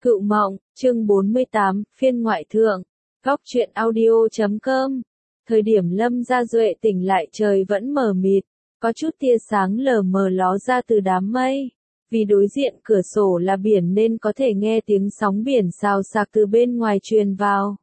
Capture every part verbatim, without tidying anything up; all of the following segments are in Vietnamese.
Cựu Mộng, chương bốn mươi tám, phiên ngoại thượng, góc truyện audio chấm com. Thời điểm Lâm Gia Duệ tỉnh lại trời vẫn mờ mịt, có chút tia sáng lờ mờ ló ra từ đám mây. Vì đối diện cửa sổ là biển nên có thể nghe tiếng sóng biển xào xạc từ bên ngoài truyền vào.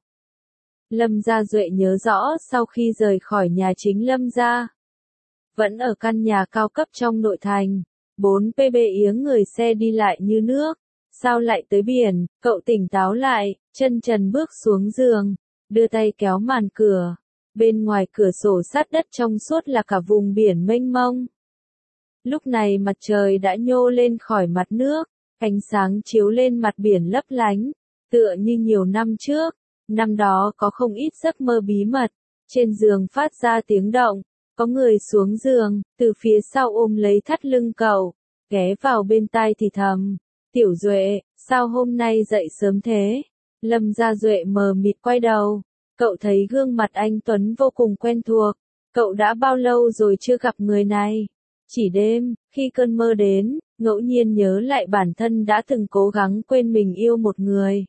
Lâm Gia Duệ nhớ rõ sau khi rời khỏi nhà chính Lâm Gia, vẫn ở căn nhà cao cấp trong nội thành, bốn pê bê yếng người xe đi lại như nước. Sao lại tới biển? Cậu tỉnh táo lại, chân trần bước xuống giường, đưa tay kéo màn cửa. Bên ngoài cửa sổ sát đất trong suốt là cả vùng biển mênh mông. Lúc này mặt trời đã nhô lên khỏi mặt nước, ánh sáng chiếu lên mặt biển lấp lánh, tựa như nhiều năm trước. Năm đó có không ít giấc mơ bí mật, trên giường phát ra tiếng động, có người xuống giường, từ phía sau ôm lấy thắt lưng cậu, ghé vào bên tai thì thầm. Tiểu Duệ, sao hôm nay dậy sớm thế? Lâm Gia Duệ mờ mịt quay đầu, cậu thấy gương mặt anh Tuấn vô cùng quen thuộc, cậu đã bao lâu rồi chưa gặp người này? Chỉ đêm, khi cơn mơ đến, ngẫu nhiên nhớ lại bản thân đã từng cố gắng quên mình yêu một người.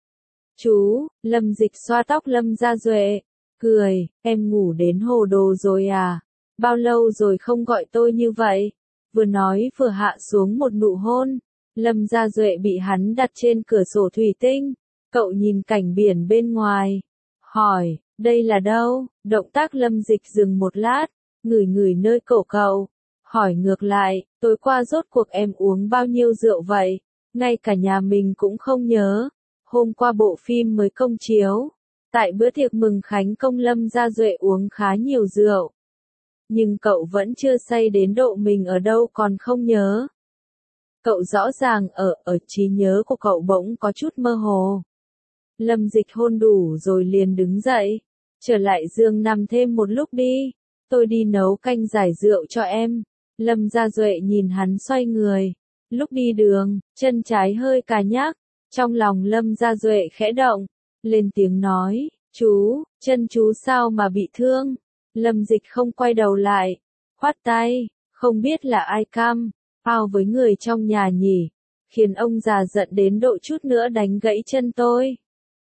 Chú, Lâm Dịch xoa tóc Lâm Gia Duệ, cười, em ngủ đến hồ đồ rồi à? Bao lâu rồi không gọi tôi như vậy? Vừa nói vừa hạ xuống một nụ hôn. Lâm Gia Duệ bị hắn đặt trên cửa sổ thủy tinh, cậu nhìn cảnh biển bên ngoài, hỏi, đây là đâu? Động tác Lâm Dịch dừng một lát, ngửi ngửi nơi cổ cậu, hỏi ngược lại, tối qua rốt cuộc em uống bao nhiêu rượu vậy? Ngay cả nhà mình cũng không nhớ, hôm qua bộ phim mới công chiếu, tại bữa tiệc mừng khánh công Lâm Gia Duệ uống khá nhiều rượu. Nhưng cậu vẫn chưa say đến độ mình ở đâu còn không nhớ. Cậu rõ ràng ở, ở trí nhớ của cậu bỗng có chút mơ hồ. Lâm Dịch hôn đủ rồi liền đứng dậy. Trở lại giường nằm thêm một lúc đi. Tôi đi nấu canh giải rượu cho em. Lâm Gia Duệ nhìn hắn xoay người. Lúc đi đường, chân trái hơi cà nhắc. Trong lòng Lâm Gia Duệ khẽ động. Lên tiếng nói, chú, chân chú sao mà bị thương? Lâm Dịch không quay đầu lại. Khoát tay, không biết là ai cam. Ao với người trong nhà nhỉ, khiến ông già giận đến độ chút nữa đánh gãy chân tôi.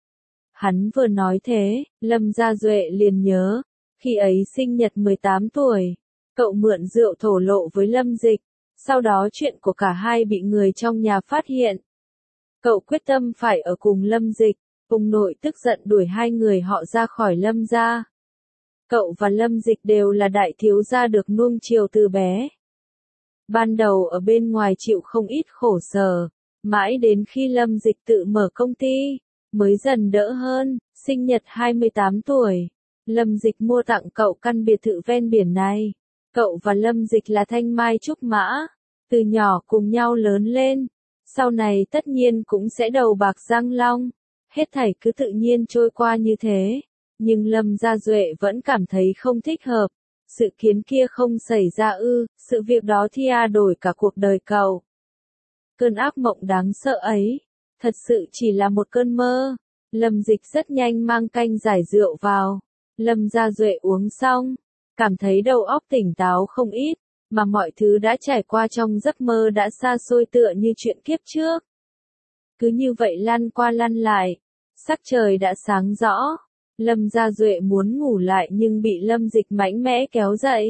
Hắn vừa nói thế, Lâm Gia Duệ liền nhớ, khi ấy sinh nhật mười tám tuổi, cậu mượn rượu thổ lộ với Lâm Dịch, sau đó chuyện của cả hai bị người trong nhà phát hiện. Cậu quyết tâm phải ở cùng Lâm Dịch, ông nội tức giận đuổi hai người họ ra khỏi Lâm gia. Cậu và Lâm Dịch đều là đại thiếu gia được nuông chiều từ bé. Ban đầu ở bên ngoài chịu không ít khổ sở, mãi đến khi Lâm Dịch tự mở công ty, mới dần đỡ hơn. Sinh nhật hai mươi tám tuổi, Lâm Dịch mua tặng cậu căn biệt thự ven biển này. Cậu và Lâm Dịch là thanh mai trúc mã, từ nhỏ cùng nhau lớn lên, sau này tất nhiên cũng sẽ đầu bạc răng long, hết thảy cứ tự nhiên trôi qua như thế. Nhưng Lâm Gia Duệ vẫn cảm thấy không thích hợp. Sự kiến kia không xảy ra ư, sự việc đó thia đổi cả cuộc đời cậu. Cơn ác mộng đáng sợ ấy, thật sự chỉ là một cơn mơ. Lâm Dịch rất nhanh mang canh giải rượu vào. Lâm Gia Duệ uống xong, cảm thấy đầu óc tỉnh táo không ít, mà mọi thứ đã trải qua trong giấc mơ đã xa xôi tựa như chuyện kiếp trước. Cứ như vậy lăn qua lăn lại, sắc trời đã sáng rõ. Lâm Gia Duệ muốn ngủ lại nhưng bị Lâm Dịch mạnh mẽ kéo dậy.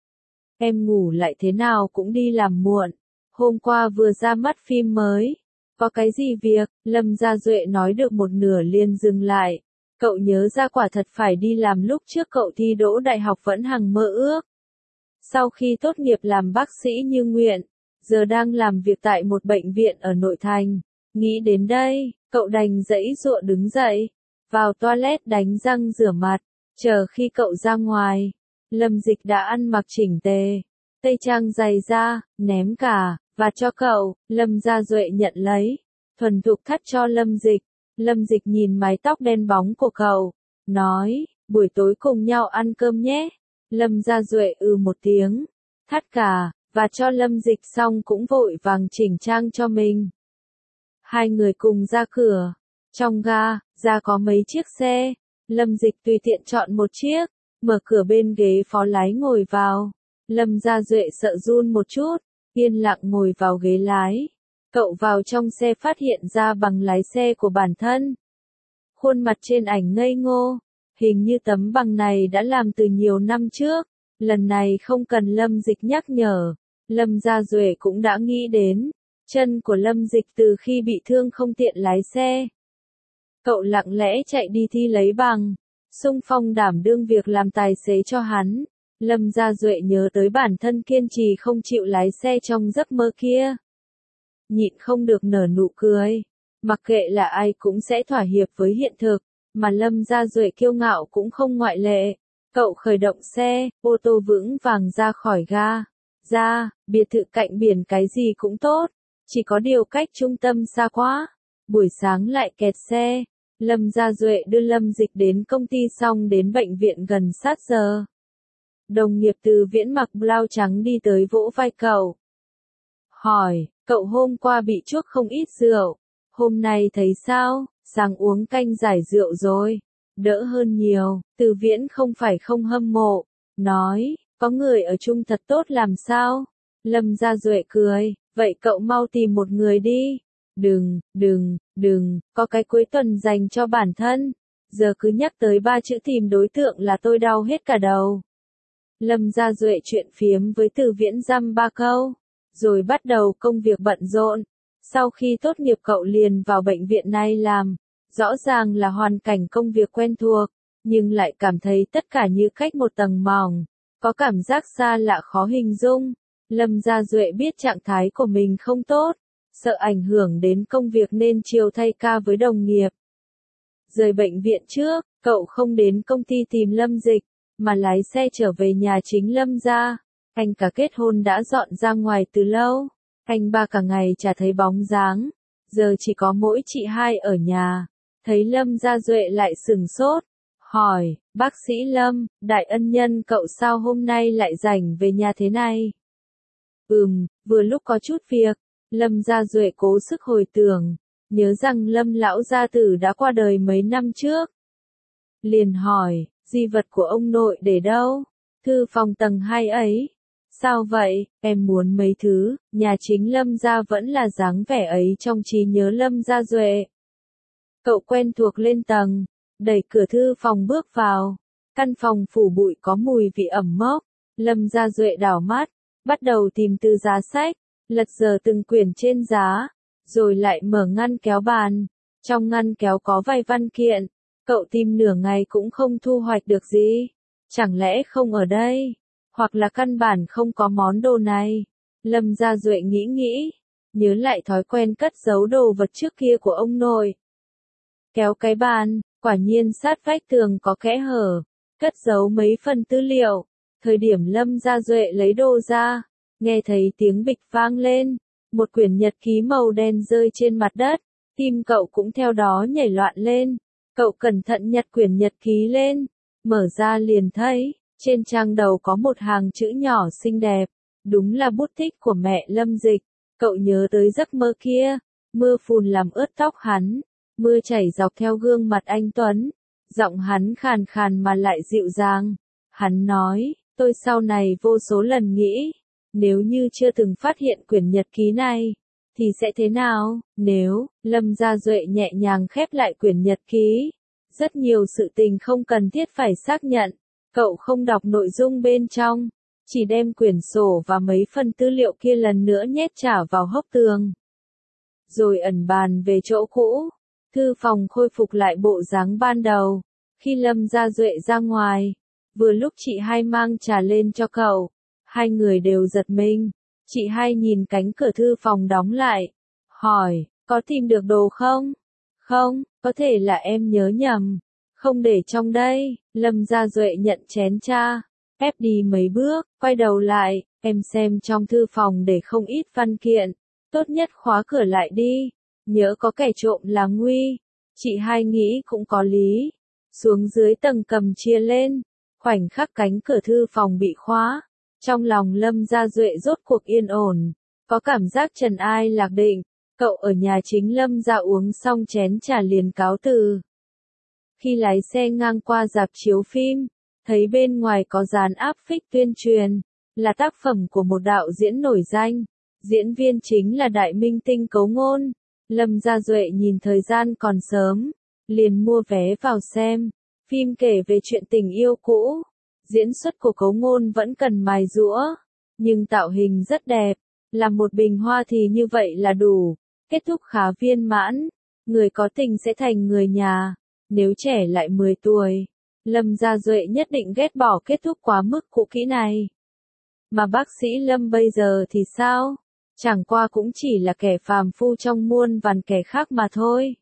Em ngủ lại thế nào cũng đi làm muộn. Hôm qua vừa ra mắt phim mới. Có cái gì việc? Lâm Gia Duệ nói được một nửa liền dừng lại. Cậu nhớ ra quả thật phải đi làm lúc trước cậu thi đỗ đại học vẫn hằng mơ ước. Sau khi tốt nghiệp làm bác sĩ như nguyện, giờ đang làm việc tại một bệnh viện ở nội thành. Nghĩ đến đây, cậu đành giãy giụa đứng dậy. Vào toilet đánh răng rửa mặt, chờ khi cậu ra ngoài, Lâm Dịch đã ăn mặc chỉnh tề, tây trang giày da, ném cả, và cho cậu. Lâm Gia Duệ nhận lấy, thuần thục thắt cho Lâm Dịch. Lâm Dịch nhìn mái tóc đen bóng của cậu, nói, buổi tối cùng nhau ăn cơm nhé. Lâm Gia Duệ ừ một tiếng, thắt cả, và cho Lâm Dịch xong cũng vội vàng chỉnh trang cho mình. Hai người cùng ra cửa. Trong ga, ra có mấy chiếc xe, Lâm Dịch tùy tiện chọn một chiếc, mở cửa bên ghế phó lái ngồi vào. Lâm Gia Duệ sợ run một chút, yên lặng ngồi vào ghế lái. Cậu vào trong xe phát hiện ra bằng lái xe của bản thân. Khuôn mặt trên ảnh ngây ngô, hình như tấm bằng này đã làm từ nhiều năm trước, lần này không cần Lâm Dịch nhắc nhở, Lâm Gia Duệ cũng đã nghĩ đến, chân của Lâm Dịch từ khi bị thương không tiện lái xe. Cậu lặng lẽ chạy đi thi lấy bằng, xung phong đảm đương việc làm tài xế cho hắn. Lâm Gia Duệ nhớ tới bản thân kiên trì không chịu lái xe trong giấc mơ kia. Nhịn không được nở nụ cười, mặc kệ là ai cũng sẽ thỏa hiệp với hiện thực, mà Lâm Gia Duệ kiêu ngạo cũng không ngoại lệ. Cậu khởi động xe, ô tô vững vàng ra khỏi ga. Ra, biệt thự cạnh biển cái gì cũng tốt, chỉ có điều cách trung tâm xa quá. Buổi sáng lại kẹt xe, Lâm Gia Duệ đưa Lâm Dịch đến công ty xong đến bệnh viện gần sát giờ. Đồng nghiệp Từ Viễn mặc blau trắng đi tới vỗ vai cậu. Hỏi, cậu hôm qua bị chuốc không ít rượu, hôm nay thấy sao, sáng uống canh giải rượu rồi, đỡ hơn nhiều. Từ Viễn không phải không hâm mộ, nói, có người ở chung thật tốt làm sao? Lâm Gia Duệ cười, vậy cậu mau tìm một người đi. Đừng, đừng, đừng, có cái cuối tuần dành cho bản thân. Giờ cứ nhắc tới ba chữ tìm đối tượng là tôi đau hết cả đầu. Lâm Gia Duệ chuyện phiếm với Từ Viễn dăm ba câu, rồi bắt đầu công việc bận rộn. Sau khi tốt nghiệp cậu liền vào bệnh viện này làm, rõ ràng là hoàn cảnh công việc quen thuộc, nhưng lại cảm thấy tất cả như cách một tầng mỏng, có cảm giác xa lạ khó hình dung. Lâm Gia Duệ biết trạng thái của mình không tốt, sợ ảnh hưởng đến công việc nên chiều thay ca với đồng nghiệp. Rời bệnh viện trước, cậu không đến công ty tìm Lâm Dịch, mà lái xe trở về nhà chính Lâm gia. Anh cả kết hôn đã dọn ra ngoài từ lâu, anh ba cả ngày chả thấy bóng dáng, giờ chỉ có mỗi chị hai ở nhà. Thấy Lâm Gia Duệ lại sừng sốt, hỏi, bác sĩ Lâm, đại ân nhân cậu sao hôm nay lại rảnh về nhà thế này? Ừm, vừa lúc có chút việc. Lâm Gia Duệ cố sức hồi tưởng, nhớ rằng Lâm lão gia tử đã qua đời mấy năm trước. Liền hỏi, di vật của ông nội để đâu? Thư phòng tầng hai ấy. Sao vậy, em muốn mấy thứ, nhà chính Lâm gia vẫn là dáng vẻ ấy trong trí nhớ Lâm Gia Duệ. Cậu quen thuộc lên tầng, đẩy cửa thư phòng bước vào. Căn phòng phủ bụi có mùi vị ẩm mốc. Lâm Gia Duệ đảo mắt, bắt đầu tìm từ giá sách, lật dở từng quyển trên giá, rồi lại mở ngăn kéo bàn. Trong ngăn kéo có vài văn kiện, cậu tìm nửa ngày cũng không thu hoạch được gì. Chẳng lẽ không ở đây? Hoặc là căn bản không có món đồ này? Lâm Gia Duệ nghĩ nghĩ, nhớ lại thói quen cất giấu đồ vật trước kia của ông nội. Kéo cái bàn, quả nhiên sát vách tường có kẽ hở, cất giấu mấy phần tư liệu. Thời điểm Lâm Gia Duệ lấy đồ ra, nghe thấy tiếng bịch vang lên, một quyển nhật ký màu đen rơi trên mặt đất, tim cậu cũng theo đó nhảy loạn lên. Cậu cẩn thận nhặt quyển nhật ký lên, mở ra liền thấy, trên trang đầu có một hàng chữ nhỏ xinh đẹp, đúng là bút tích của mẹ Lâm Dịch. Cậu nhớ tới giấc mơ kia, mưa phùn làm ướt tóc hắn, mưa chảy dọc theo gương mặt anh Tuấn, giọng hắn khàn khàn mà lại dịu dàng. Hắn nói, tôi sau này vô số lần nghĩ, nếu như chưa từng phát hiện quyển nhật ký này, thì sẽ thế nào? Nếu, Lâm Gia Duệ nhẹ nhàng khép lại quyển nhật ký, rất nhiều sự tình không cần thiết phải xác nhận, cậu không đọc nội dung bên trong, chỉ đem quyển sổ và mấy phần tư liệu kia lần nữa nhét trả vào hốc tường. Rồi ẩn bàn về chỗ cũ, thư phòng khôi phục lại bộ dáng ban đầu. Khi Lâm Gia Duệ ra ngoài, vừa lúc chị hai mang trà lên cho cậu, hai người đều giật mình. Chị hai nhìn cánh cửa thư phòng đóng lại, hỏi, có tìm được đồ không? Không, có thể là em nhớ nhầm, không để trong đây. Lâm Gia Duệ nhận chén trà, ép đi mấy bước, quay đầu lại, em xem trong thư phòng để không ít văn kiện, tốt nhất khóa cửa lại đi, nhớ có kẻ trộm là nguy. Chị hai nghĩ cũng có lý, xuống dưới tầng cầm chia lên, khoảnh khắc cánh cửa thư phòng bị khóa. Trong lòng Lâm Gia Duệ rốt cuộc yên ổn, có cảm giác trần ai lạc định. Cậu ở nhà chính Lâm Gia uống xong chén trà liền cáo từ. Khi lái xe ngang qua rạp chiếu phim, thấy bên ngoài có dán áp phích tuyên truyền, là tác phẩm của một đạo diễn nổi danh. Diễn viên chính là đại minh tinh Cấu Ngôn. Lâm Gia Duệ nhìn thời gian còn sớm, liền mua vé vào xem. Phim kể về chuyện tình yêu cũ. Diễn xuất của Cấu Ngôn vẫn cần mài giũa, nhưng tạo hình rất đẹp. Làm một bình hoa thì như vậy là đủ. Kết thúc khá viên mãn. Người có tình sẽ thành người nhà. Nếu trẻ lại mười tuổi, Lâm Gia Duệ nhất định ghét bỏ kết thúc quá mức cũ kỹ này. Mà bác sĩ Lâm bây giờ thì sao? Chẳng qua cũng chỉ là kẻ phàm phu trong muôn vàn kẻ khác mà thôi.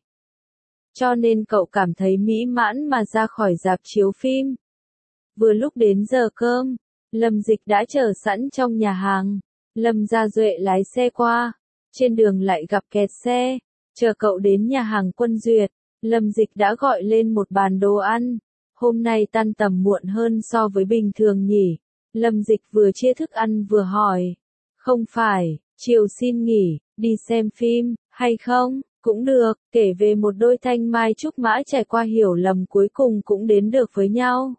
Cho nên cậu cảm thấy mỹ mãn mà ra khỏi rạp chiếu phim. Vừa lúc đến giờ cơm, Lâm Dịch đã chờ sẵn trong nhà hàng. Lâm Gia Duệ lái xe qua, trên đường lại gặp kẹt xe. Chờ cậu đến nhà hàng Quân Duyệt, Lâm Dịch đã gọi lên một bàn đồ ăn. Hôm nay tan tầm muộn hơn so với bình thường nhỉ? Lâm Dịch vừa chia thức ăn vừa hỏi. Không phải, chiều xin nghỉ, đi xem phim, hay không? Cũng được, kể về một đôi thanh mai trúc mã trải qua hiểu lầm cuối cùng cũng đến được với nhau.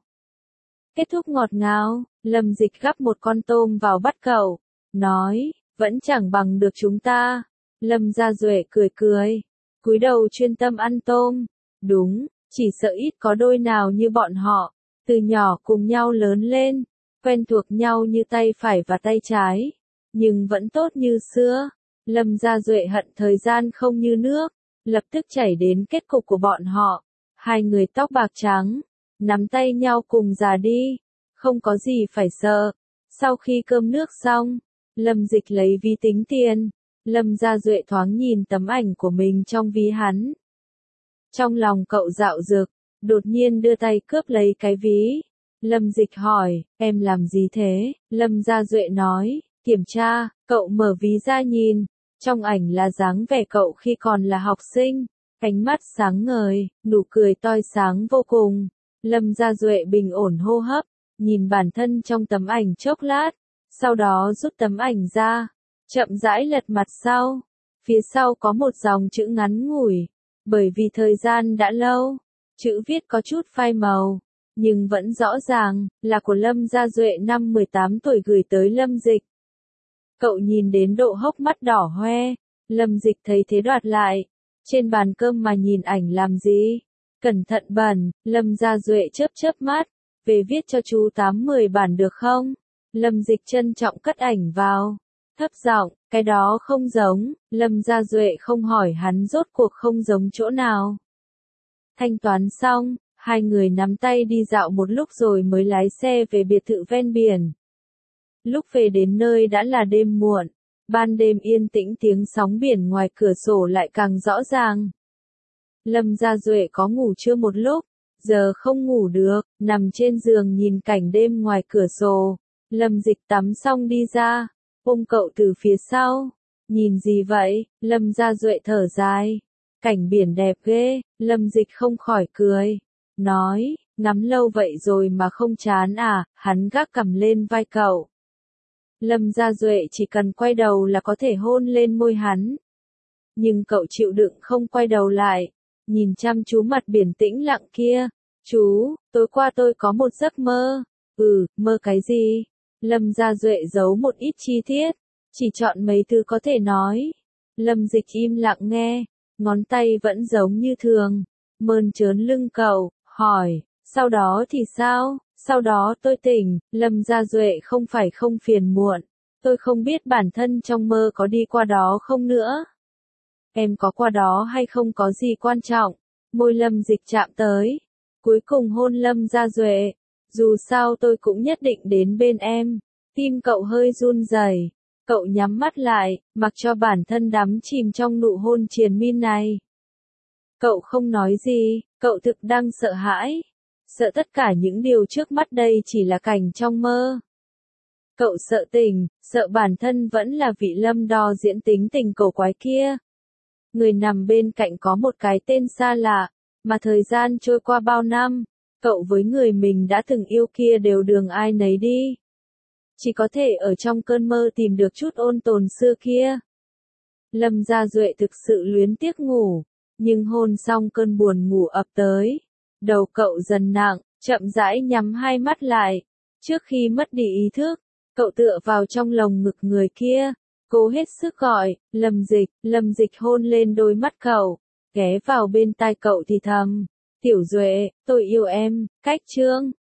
Kết thúc ngọt ngào, Lâm Dịch gắp một con tôm vào bát cậu, nói, vẫn chẳng bằng được chúng ta. Lâm Gia Duệ cười cười, cúi đầu chuyên tâm ăn tôm. Đúng, chỉ sợ ít có đôi nào như bọn họ, từ nhỏ cùng nhau lớn lên, quen thuộc nhau như tay phải và tay trái, nhưng vẫn tốt như xưa. Lâm Gia Duệ hận thời gian không như nước, lập tức chảy đến kết cục của bọn họ. Hai người tóc bạc trắng, nắm tay nhau cùng già đi, không có gì phải sợ. Sau khi cơm nước xong, Lâm Dịch lấy ví tính tiền. Lâm Gia Duệ thoáng nhìn tấm ảnh của mình trong ví hắn. Trong lòng cậu dạo dực, đột nhiên đưa tay cướp lấy cái ví. Lâm Dịch hỏi, em làm gì thế? Lâm Gia Duệ nói, kiểm tra. Cậu mở ví ra nhìn, trong ảnh là dáng vẻ cậu khi còn là học sinh, ánh mắt sáng ngời, nụ cười toi sáng vô cùng. Lâm Gia Duệ bình ổn hô hấp, nhìn bản thân trong tấm ảnh chốc lát, sau đó rút tấm ảnh ra, chậm rãi lật mặt sau. Phía sau có một dòng chữ ngắn ngủi, bởi vì thời gian đã lâu, chữ viết có chút phai màu, nhưng vẫn rõ ràng, là của Lâm Gia Duệ năm mười tám tuổi gửi tới Lâm Dịch. Cậu nhìn đến độ hốc mắt đỏ hoe, Lâm Dịch thấy thế đoạt lại, trên bàn cơm mà nhìn ảnh làm gì? Cẩn thận bẩn. Lâm Gia Duệ chớp chớp mắt, về viết cho chú tám mười bản được không? Lâm Dịch trân trọng cất ảnh vào, thấp giọng, cái đó không giống. Lâm Gia Duệ không hỏi hắn rốt cuộc không giống chỗ nào. Thanh toán xong, hai người nắm tay đi dạo một lúc rồi mới lái xe về biệt thự ven biển. Lúc về đến nơi đã là đêm muộn, ban đêm yên tĩnh, tiếng sóng biển ngoài cửa sổ lại càng rõ ràng. Lâm Gia Duệ có ngủ chưa một lúc, giờ không ngủ được, nằm trên giường nhìn cảnh đêm ngoài cửa sổ. Lâm Dịch tắm xong đi ra, ôm cậu từ phía sau. Nhìn gì vậy? Lâm Gia Duệ thở dài. Cảnh biển đẹp ghê. Lâm Dịch không khỏi cười, nói, ngắm lâu vậy rồi mà không chán à? Hắn gác cằm lên vai cậu. Lâm Gia Duệ chỉ cần quay đầu là có thể hôn lên môi hắn. Nhưng cậu chịu đựng không quay đầu lại, nhìn chăm chú mặt biển tĩnh lặng kia. Chú, tối qua tôi có một giấc mơ. Ừ, mơ cái gì? Lâm Gia Duệ giấu một ít chi tiết, chỉ chọn mấy thứ có thể nói. Lâm Dịch im lặng nghe, ngón tay vẫn giống như thường, mơn trớn lưng cậu, hỏi, sau đó thì sao? Sau đó tôi tỉnh. Lâm Gia Duệ không phải không phiền muộn, tôi không biết bản thân trong mơ có đi qua đó không nữa. Em có qua đó hay không có gì quan trọng. Môi Lâm Dịch chạm tới, cuối cùng hôn Lâm Gia Duệ. Dù sao tôi cũng nhất định đến bên em. Tim cậu hơi run rẩy, cậu nhắm mắt lại, mặc cho bản thân đắm chìm trong nụ hôn triền miên này. Cậu không nói gì, cậu thực đang sợ hãi, sợ tất cả những điều trước mắt đây chỉ là cảnh trong mơ. Cậu sợ tình, sợ bản thân vẫn là vị Lâm Đo diễn tính tình cổ quái kia. Người nằm bên cạnh có một cái tên xa lạ, mà thời gian trôi qua bao năm, cậu với người mình đã từng yêu kia đều đường ai nấy đi. Chỉ có thể ở trong cơn mơ tìm được chút ôn tồn xưa kia. Lâm Gia Duệ thực sự luyến tiếc ngủ, nhưng hôn xong cơn buồn ngủ ập tới. Đầu cậu dần nặng, chậm rãi nhắm hai mắt lại. Trước khi mất đi ý thức, cậu tựa vào trong lồng ngực người kia, Cô hết sức gọi, Lâm Dịch, Lâm Dịch hôn lên đôi mắt cậu, ghé vào bên tai cậu thì thầm, Tiểu Duệ, tôi yêu em, cách chương.